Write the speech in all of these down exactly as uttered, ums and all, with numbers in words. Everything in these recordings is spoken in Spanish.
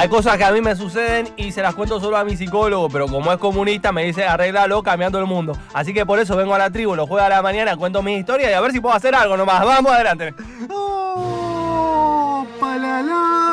Hay cosas que a mí me suceden y se las cuento solo a mi psicólogo, pero como es comunista me dice arréglalo cambiando el mundo. Así que por eso vengo a la tribu, los jueves a la mañana, cuento mis historias y a ver si puedo hacer algo nomás. Vamos adelante. ¡Oh, palala!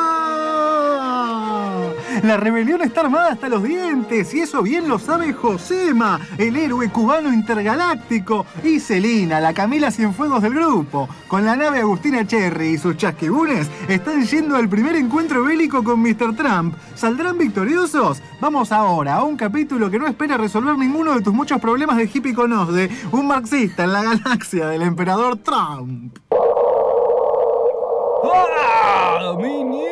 La rebelión está armada hasta los dientes y eso bien lo sabe Josema, el héroe cubano intergaláctico, y Celina, la Camila Cienfuegos del grupo. Con la nave Agustina Cherry y sus chasquibunes están yendo al primer encuentro bélico con mister Trump. ¿Saldrán victoriosos? Vamos ahora a un capítulo que no espera resolver ninguno de tus muchos problemas de hippie con Osde, un marxista en la galaxia del emperador Trump. ¡Ah, mi niña!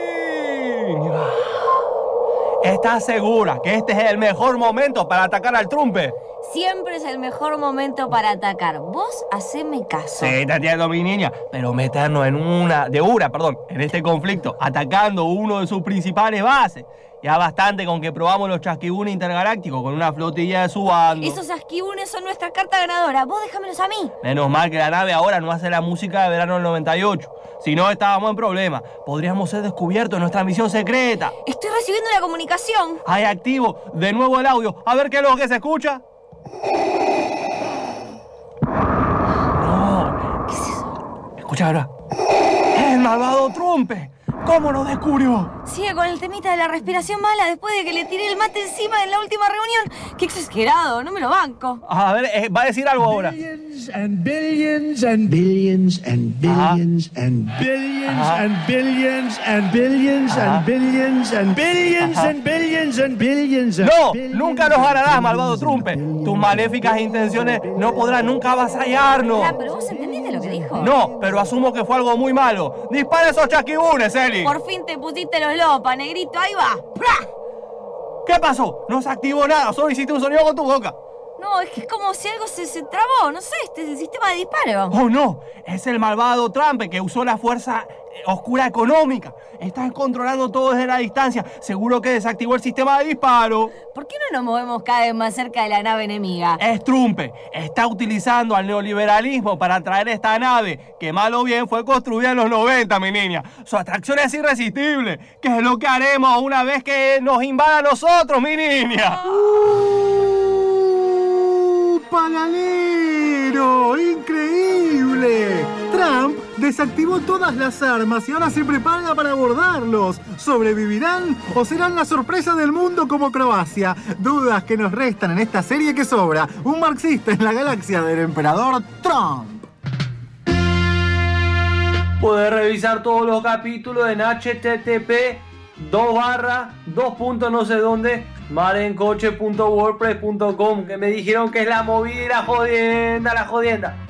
¿Estás segura que este es el mejor momento para atacar al Trumpe? Siempre es el mejor momento para atacar. Vos haceme caso. Sí, te entiendo, mi niña, pero meternos en una, de una, perdón, en este conflicto, atacando uno de sus principales bases. Ya bastante con que probamos los chasquibunes intergalácticos con una flotilla de su bando. Esos chasquibunes son nuestra carta ganadora. Vos déjamelos a mí. Menos mal que la nave ahora no hace la música de verano del noventa y ocho. Si no, estábamos en problemas. Podríamos ser descubiertos en nuestra misión secreta. Estoy recibiendo la comunicación. Ahí activo. De nuevo el audio. A ver qué es lo que se escucha. No. ¿Qué es eso? Escucha ahora. ¡El malvado Trumpe! ¿Cómo nos descubrió? Sigue con el temita de la respiración mala después de que le tiré el mate encima en la última reunión. ¡Qué exagerado! No me lo banco. A ver, eh, va a decir algo ahora. Billions and billions and billions and billions and billions and billions and billions and billions and billions and billions and billions. No, nunca nos ganarás, malvado Trumpe. Tus maléficas intenciones no podrán nunca avasallarnos. Ah, pero vos entendiste lo que dijo. No, pero asumo que fue algo muy malo. Dispara esos chasquibunes, Eli. Por fin te pusiste los lopas, negrito. Ahí va. ¡Pra! ¿Qué pasó? No se activó nada, solo hiciste un sonido con tu boca. No, es que es como si algo se, se trabó. No sé, este es el sistema de disparo. Oh, no, es el malvado Trump que usó la fuerza oscura económica. Está controlando todo desde la distancia. Seguro que desactivó el sistema de disparo. ¿Por qué no nos movemos cada vez más cerca de la nave enemiga? Es Trump. Está utilizando al neoliberalismo para traer esta nave, que mal o bien fue construida en los noventa, mi niña. Su atracción es irresistible. ¿Qué es lo que haremos una vez que nos invada a nosotros, mi niña? ¡Uh, pagalero! ¡Increíble! Trump desactivó todas las armas y ahora se prepara para abordarlos. ¿Sobrevivirán o serán la sorpresa del mundo como Croacia? Dudas que nos restan en esta serie que sobra. Un marxista en la galaxia del emperador Trump. Podés revisar todos los capítulos en H T T P dos barra dos punto no sé dónde marencoche punto wordpress punto com, que me dijeron que es la movida y la jodienda, la jodienda.